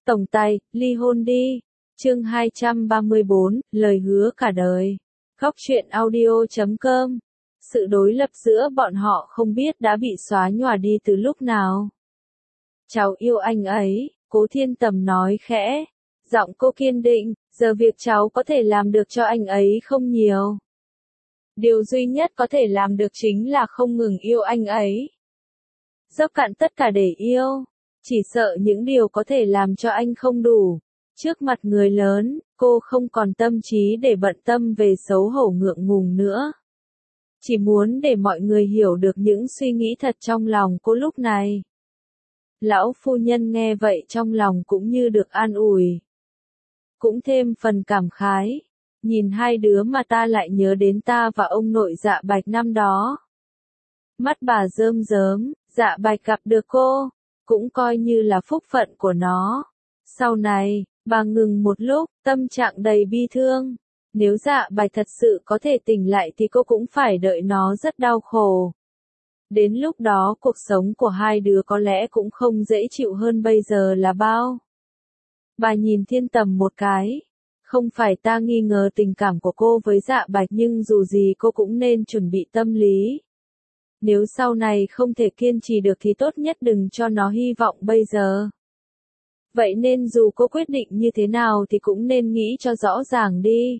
Tổng tài, ly hôn đi. Chương 234, lời hứa cả đời. Góc truyện audio.com. Sự đối lập giữa bọn họ không biết đã bị xóa nhòa đi từ lúc nào. Cháu yêu anh ấy, Cố Thiên Tầm nói khẽ. Giọng cô kiên định, giờ việc cháu có thể làm được cho anh ấy không nhiều. Điều duy nhất có thể làm được chính là không ngừng yêu anh ấy. Dốc cạn tất cả để yêu. Chỉ sợ những điều có thể làm cho anh không đủ. Trước mặt người lớn, cô không còn tâm trí để bận tâm về xấu hổ ngượng ngùng nữa. Chỉ muốn để mọi người hiểu được những suy nghĩ thật trong lòng cô lúc này. Lão phu nhân nghe vậy trong lòng cũng như được an ủi. Cũng thêm phần cảm khái. Nhìn hai đứa mà ta lại nhớ đến ta và ông nội Dạ Bạch năm đó. Mắt bà rơm rớm, Dạ Bạch gặp được cô, cũng coi như là phúc phận của nó. Sau này, bà ngừng một lúc, tâm trạng đầy bi thương. Nếu Dạ Bạch thật sự có thể tỉnh lại thì cô cũng phải đợi nó rất đau khổ. Đến lúc đó cuộc sống của hai đứa có lẽ cũng không dễ chịu hơn bây giờ là bao. Bà nhìn Thiên Tầm một cái. Không phải ta nghi ngờ tình cảm của cô với Dạ Bạch nhưng dù gì cô cũng nên chuẩn bị tâm lý. Nếu sau này không thể kiên trì được thì tốt nhất đừng cho nó hy vọng bây giờ. Vậy nên dù cô quyết định như thế nào thì cũng nên nghĩ cho rõ ràng đi.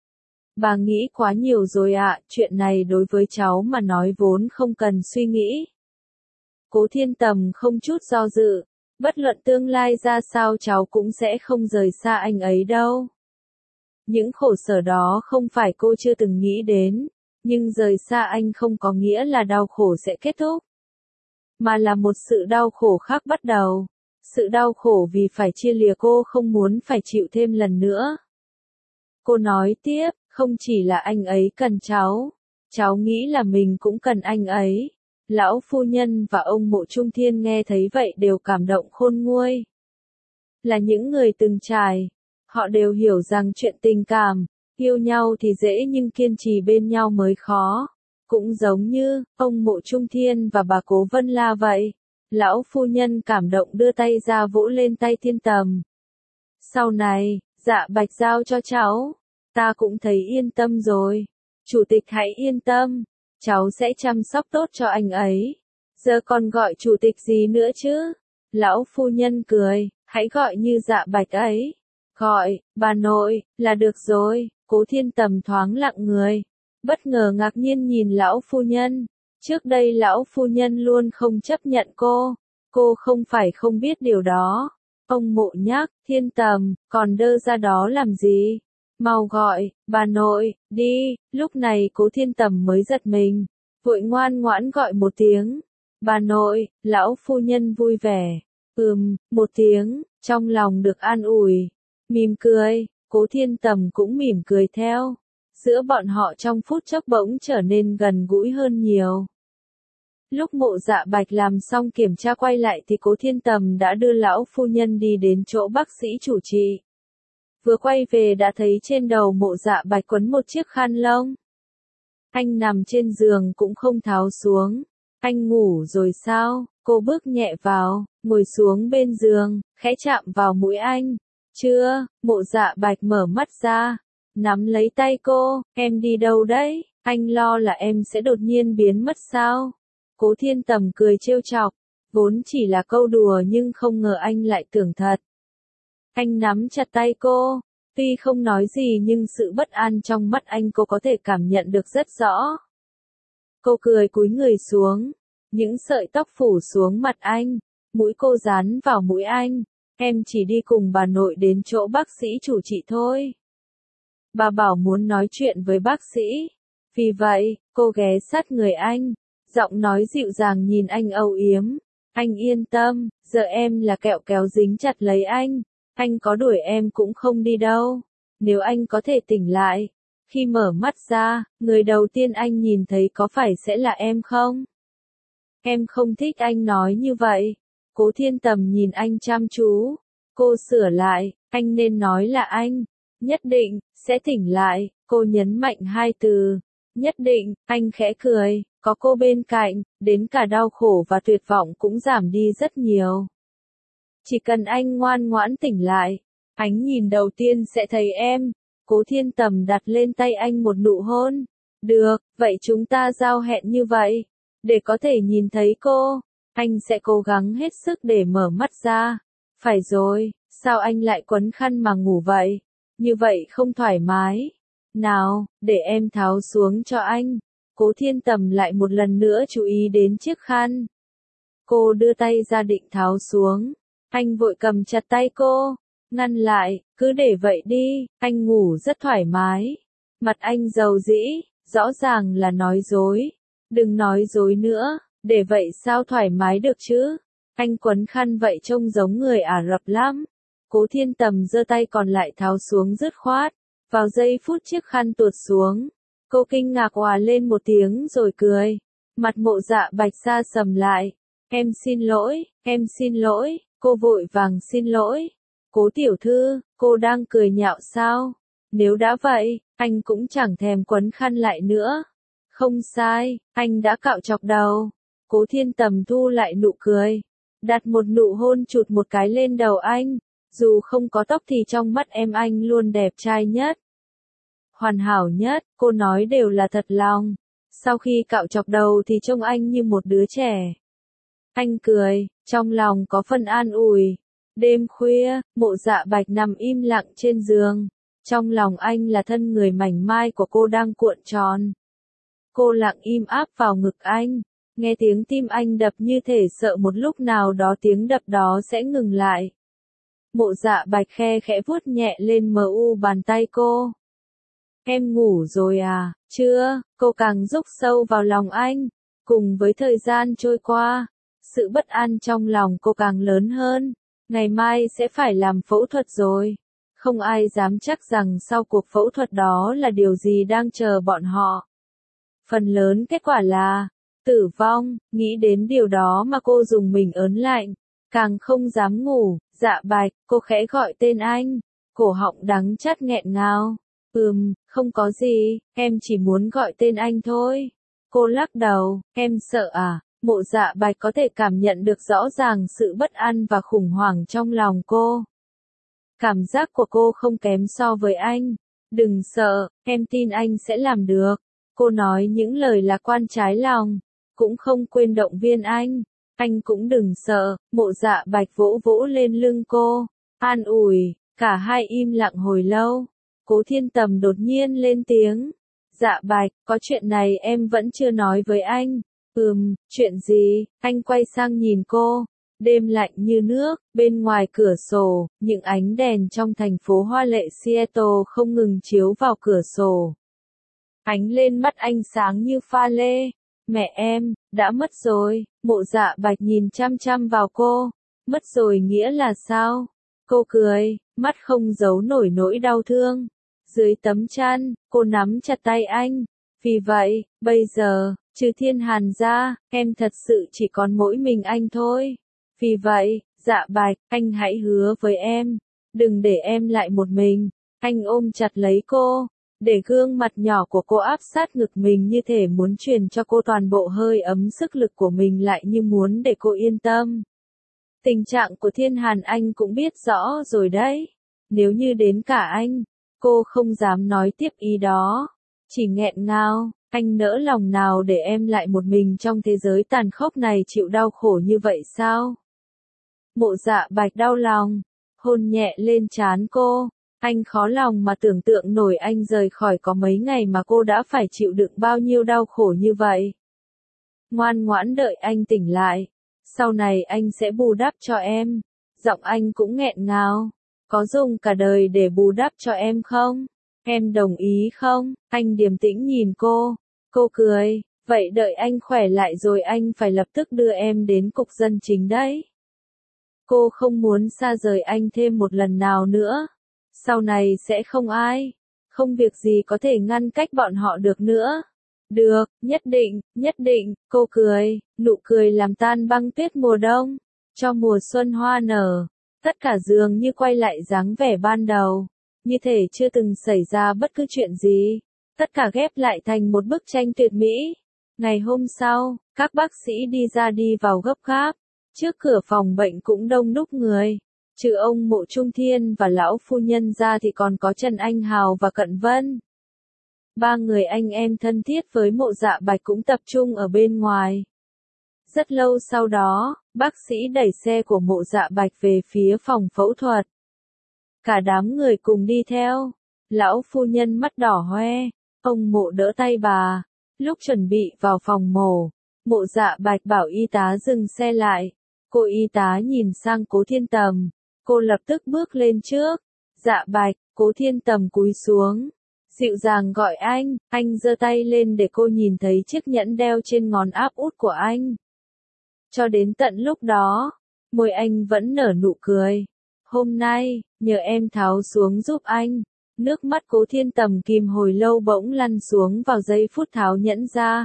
Bà nghĩ quá nhiều rồi ạ, chuyện này đối với cháu mà nói vốn không cần suy nghĩ. Cố Thiên Tầm không chút do dự, bất luận tương lai ra sao cháu cũng sẽ không rời xa anh ấy đâu. Những khổ sở đó không phải cô chưa từng nghĩ đến, nhưng rời xa anh không có nghĩa là đau khổ sẽ kết thúc, mà là một sự đau khổ khác bắt đầu. Sự đau khổ vì phải chia lìa cô không muốn phải chịu thêm lần nữa. Cô nói tiếp, không chỉ là anh ấy cần cháu nghĩ là mình cũng cần anh ấy. Lão phu nhân và ông Mộ Trung Thiên nghe thấy vậy đều cảm động khôn nguôi. Là những người từng trải, họ đều hiểu rằng chuyện tình cảm, yêu nhau thì dễ nhưng kiên trì bên nhau mới khó. Cũng giống như, ông Mộ Trung Thiên và bà Cố Vân La vậy. Lão phu nhân cảm động đưa tay ra vỗ lên tay Thiên Tầm. Sau này, Dạ Bạch giao cho cháu, ta cũng thấy yên tâm rồi. Chủ tịch hãy yên tâm, cháu sẽ chăm sóc tốt cho anh ấy. Giờ còn gọi chủ tịch gì nữa chứ? Lão phu nhân cười, hãy gọi như Dạ Bạch ấy. Gọi, bà nội, là được rồi. Cố Thiên Tầm thoáng lặng người. Bất ngờ ngạc nhiên nhìn lão phu nhân. Trước đây lão phu nhân luôn không chấp nhận cô không phải không biết điều đó. Ông Mộ nhắc, Thiên Tầm, còn đơ ra đó làm gì? Mau gọi, bà nội, đi. Lúc này Cố Thiên Tầm mới giật mình, vội ngoan ngoãn gọi một tiếng. Bà nội, lão phu nhân vui vẻ. Một tiếng, trong lòng được an ủi. Mỉm cười, Cố Thiên Tầm cũng mỉm cười theo. Giữa bọn họ trong phút chốc bỗng trở nên gần gũi hơn nhiều. Lúc Mộ Dạ Bạch làm xong kiểm tra quay lại thì Cố Thiên Tầm đã đưa lão phu nhân đi đến chỗ bác sĩ chủ trị. Vừa quay về đã thấy trên đầu Mộ Dạ Bạch quấn một chiếc khăn lông. Anh nằm trên giường cũng không tháo xuống. Anh ngủ rồi sao? Cô bước nhẹ vào, ngồi xuống bên giường, khẽ chạm vào mũi anh. Chưa, Mộ Dạ Bạch mở mắt ra, nắm lấy tay cô, em đi đâu đấy? Anh lo là em sẽ đột nhiên biến mất sao? Cố Thiên Tầm cười trêu chọc, vốn chỉ là câu đùa nhưng không ngờ anh lại tưởng thật. Anh nắm chặt tay cô, tuy không nói gì nhưng sự bất an trong mắt anh cô có thể cảm nhận được rất rõ. Cô cười cúi người xuống, những sợi tóc phủ xuống mặt anh, mũi cô dán vào mũi anh. Em chỉ đi cùng bà nội đến chỗ bác sĩ chủ trị thôi. Bà bảo muốn nói chuyện với bác sĩ. Vì vậy, cô ghé sát người anh, giọng nói dịu dàng nhìn anh âu yếm. Anh yên tâm, giờ em là kẹo kéo dính chặt lấy anh có đuổi em cũng không đi đâu. Nếu anh có thể tỉnh lại, khi mở mắt ra, người đầu tiên anh nhìn thấy có phải sẽ là em không? Em không thích anh nói như vậy. Cố Thiên Tầm nhìn anh chăm chú. Cô sửa lại, anh nên nói là anh. Nhất định, sẽ tỉnh lại. Cô nhấn mạnh hai từ. Nhất định, anh khẽ cười. Có cô bên cạnh, đến cả đau khổ và tuyệt vọng cũng giảm đi rất nhiều. Chỉ cần anh ngoan ngoãn tỉnh lại, ánh nhìn đầu tiên sẽ thấy em. Cố Thiên Tầm đặt lên tay anh một nụ hôn. Được, vậy chúng ta giao hẹn như vậy. Để có thể nhìn thấy cô, anh sẽ cố gắng hết sức để mở mắt ra. Phải rồi, sao anh lại quấn khăn mà ngủ vậy? Như vậy không thoải mái. Nào, để em tháo xuống cho anh. Cố Thiên Tầm lại một lần nữa chú ý đến chiếc khăn. Cô đưa tay ra định tháo xuống. Anh vội cầm chặt tay cô, ngăn lại, cứ để vậy đi, anh ngủ rất thoải mái. Mặt anh dầu dĩ, rõ ràng là nói dối. Đừng nói dối nữa, để vậy sao thoải mái được chứ? Anh quấn khăn vậy trông giống người Ả Rập lắm. Cố Thiên Tầm giơ tay còn lại tháo xuống dứt khoát. Vào giây phút chiếc khăn tuột xuống, cô kinh ngạc òa lên một tiếng rồi cười. Mặt Mộ Dạ Bạch xa sầm lại. Em xin lỗi, cô vội vàng xin lỗi. Cố tiểu thư, cô đang cười nhạo sao? Nếu đã vậy, anh cũng chẳng thèm quấn khăn lại nữa. Không sai, anh đã cạo chọc đầu. Cố Thiên Tầm thu lại nụ cười, đặt một nụ hôn chụt một cái lên đầu anh. Dù không có tóc thì trong mắt em anh luôn đẹp trai nhất, hoàn hảo nhất, cô nói đều là thật lòng. Sau khi cạo chọc đầu thì trông anh như một đứa trẻ. Anh cười, trong lòng có phần an ủi. Đêm khuya, Mộ Dạ Bạch nằm im lặng trên giường. Trong lòng anh là thân người mảnh mai của cô đang cuộn tròn. Cô lặng im áp vào ngực anh. Nghe tiếng tim anh đập như thể sợ một lúc nào đó tiếng đập đó sẽ ngừng lại. Mộ Dạ Bạch khe khẽ vuốt nhẹ lên bàn tay cô. Em ngủ rồi à? Chưa, cô càng rúc sâu vào lòng anh. Cùng với thời gian trôi qua, sự bất an trong lòng cô càng lớn hơn. Ngày mai sẽ phải làm phẫu thuật rồi. Không ai dám chắc rằng sau cuộc phẫu thuật đó là điều gì đang chờ bọn họ. Phần lớn kết quả là tử vong. Nghĩ đến điều đó mà cô dùng mình ớn lạnh, càng không dám ngủ. Dạ Bạch, cô khẽ gọi tên anh. Cổ họng đắng chát nghẹn ngào. Không có gì, em chỉ muốn gọi tên anh thôi. Cô lắc đầu, em sợ à? Mộ Dạ Bạch có thể cảm nhận được rõ ràng sự bất an và khủng hoảng trong lòng cô. Cảm giác của cô không kém so với anh. Đừng sợ, em tin anh sẽ làm được. Cô nói những lời lạc quan trái lòng, cũng không quên động viên anh. Anh cũng đừng sợ. Mộ Dạ Bạch vỗ vỗ lên lưng cô, an ủi. Cả hai im lặng hồi lâu. Cố Thiên Tầm đột nhiên lên tiếng. Dạ Bạch, có chuyện này em vẫn chưa nói với anh. Chuyện gì? Anh quay sang nhìn cô. Đêm lạnh như nước, bên ngoài cửa sổ, những ánh đèn trong thành phố hoa lệ Seattle không ngừng chiếu vào cửa sổ. Ánh lên mắt anh sáng như pha lê. Mẹ em, đã mất rồi. Mộ Dạ Bạch nhìn chăm chăm vào cô. Mất rồi nghĩa là sao? Cô cười, mắt không giấu nổi nỗi đau thương. Dưới tấm chăn, cô nắm chặt tay anh. Vì vậy, bây giờ, trừ Thiên Hàn ra, em thật sự chỉ còn mỗi mình anh thôi. Vì vậy, Dạ Bạch, anh hãy hứa với em. Đừng để em lại một mình. Anh ôm chặt lấy cô, để gương mặt nhỏ của cô áp sát ngực mình như thể muốn truyền cho cô toàn bộ hơi ấm sức lực của mình lại như muốn để cô yên tâm. Tình trạng của Thiên Hàn anh cũng biết rõ rồi đấy. Nếu như đến cả anh, cô không dám nói tiếp ý đó. Chỉ nghẹn ngào, anh nỡ lòng nào để em lại một mình trong thế giới tàn khốc này chịu đau khổ như vậy sao? Mộ Dạ Bạch đau lòng, hôn nhẹ lên trán cô. Anh khó lòng mà tưởng tượng nổi anh rời khỏi có mấy ngày mà cô đã phải chịu đựng bao nhiêu đau khổ như vậy. Ngoan ngoãn đợi anh tỉnh lại. Sau này anh sẽ bù đắp cho em. Giọng anh cũng nghẹn ngào. Có dùng cả đời để bù đắp cho em không? Em đồng ý không? Anh điềm tĩnh nhìn cô. Cô cười. Vậy đợi anh khỏe lại rồi anh phải lập tức đưa em đến cục dân chính đấy. Cô không muốn xa rời anh thêm một lần nào nữa. Sau này sẽ không việc gì có thể ngăn cách bọn họ được nữa. Được, nhất định, cô cười, nụ cười làm tan băng tuyết mùa đông, cho mùa xuân hoa nở. Tất cả dường như quay lại dáng vẻ ban đầu, như thể chưa từng xảy ra bất cứ chuyện gì. Tất cả ghép lại thành một bức tranh tuyệt mỹ. Ngày hôm sau, các bác sĩ đi vào gấp gáp. Trước cửa phòng bệnh cũng đông đúc người. Trừ ông Mộ Trung Thiên và lão phu nhân ra thì còn có Trần Anh Hào và Cận Vân. Ba người anh em thân thiết với Mộ Dạ Bạch cũng tập trung ở bên ngoài. Rất lâu sau đó, bác sĩ đẩy xe của Mộ Dạ Bạch về phía phòng phẫu thuật. Cả đám người cùng đi theo. Lão phu nhân mắt đỏ hoe. Ông Mộ đỡ tay bà. Lúc chuẩn bị vào phòng mổ, Mộ Dạ Bạch bảo y tá dừng xe lại. Cô y tá nhìn sang Cố Thiên Tầm. Cô lập tức bước lên trước. Dạ Bạch, Cố Thiên Tầm cúi xuống. Dịu dàng gọi anh giơ tay lên để cô nhìn thấy chiếc nhẫn đeo trên ngón áp út của anh. Cho đến tận lúc đó, môi anh vẫn nở nụ cười. Hôm nay, nhờ em tháo xuống giúp anh. Nước mắt Cố Thiên Tầm kìm hồi lâu bỗng lăn xuống vào giây phút tháo nhẫn ra.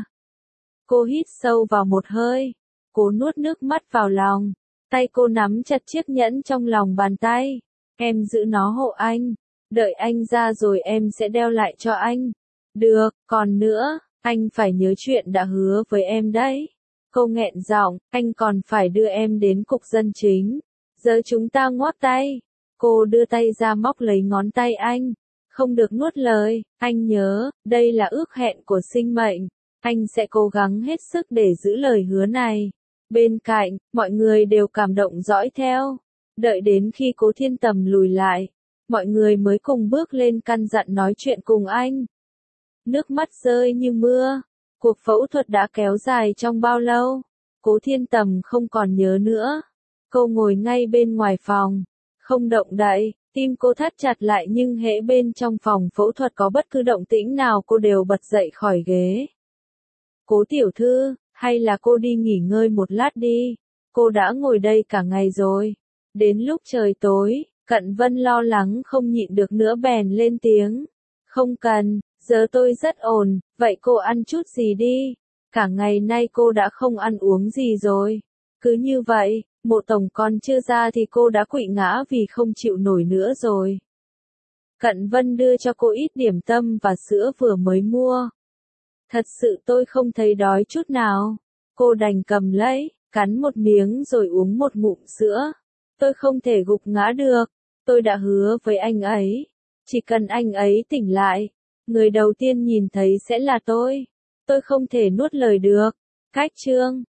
Cô hít sâu vào một hơi. Cố nuốt nước mắt vào lòng. Tay cô nắm chặt chiếc nhẫn trong lòng bàn tay. Em giữ nó hộ anh. Đợi anh ra rồi em sẽ đeo lại cho anh. Được, còn nữa, anh phải nhớ chuyện đã hứa với em đấy. Cô nghẹn giọng, anh còn phải đưa em đến cục dân chính. Giờ chúng ta ngoắc tay. Cô đưa tay ra móc lấy ngón tay anh. Không được nuốt lời, anh nhớ, đây là ước hẹn của sinh mệnh. Anh sẽ cố gắng hết sức để giữ lời hứa này. Bên cạnh, mọi người đều cảm động dõi theo. Đợi đến khi Cố Thiên Tầm lùi lại, mọi người mới cùng bước lên căn dặn nói chuyện cùng anh. Nước mắt rơi như mưa. Cuộc phẫu thuật đã kéo dài trong bao lâu? Cố Thiên Tầm không còn nhớ nữa. Cô ngồi ngay bên ngoài phòng, không động đậy, tim cô thắt chặt lại nhưng hễ bên trong phòng phẫu thuật có bất cứ động tĩnh nào cô đều bật dậy khỏi ghế. Cố tiểu thư, hay là cô đi nghỉ ngơi một lát đi, cô đã ngồi đây cả ngày rồi. Đến lúc trời tối, Cận Vân lo lắng không nhịn được nữa bèn lên tiếng. Không cần, giờ tôi rất ổn, vậy cô ăn chút gì đi. Cả ngày nay cô đã không ăn uống gì rồi. Cứ như vậy, Mộ tổng còn chưa ra thì cô đã quỵ ngã vì không chịu nổi nữa rồi. Cận Vân đưa cho cô ít điểm tâm và sữa vừa mới mua. Thật sự tôi không thấy đói chút nào. Cô đành cầm lấy, cắn một miếng rồi uống một ngụm sữa. Tôi không thể gục ngã được. Tôi đã hứa với anh ấy. Chỉ cần anh ấy tỉnh lại, người đầu tiên nhìn thấy sẽ là tôi. Tôi không thể nuốt lời được. Cách chương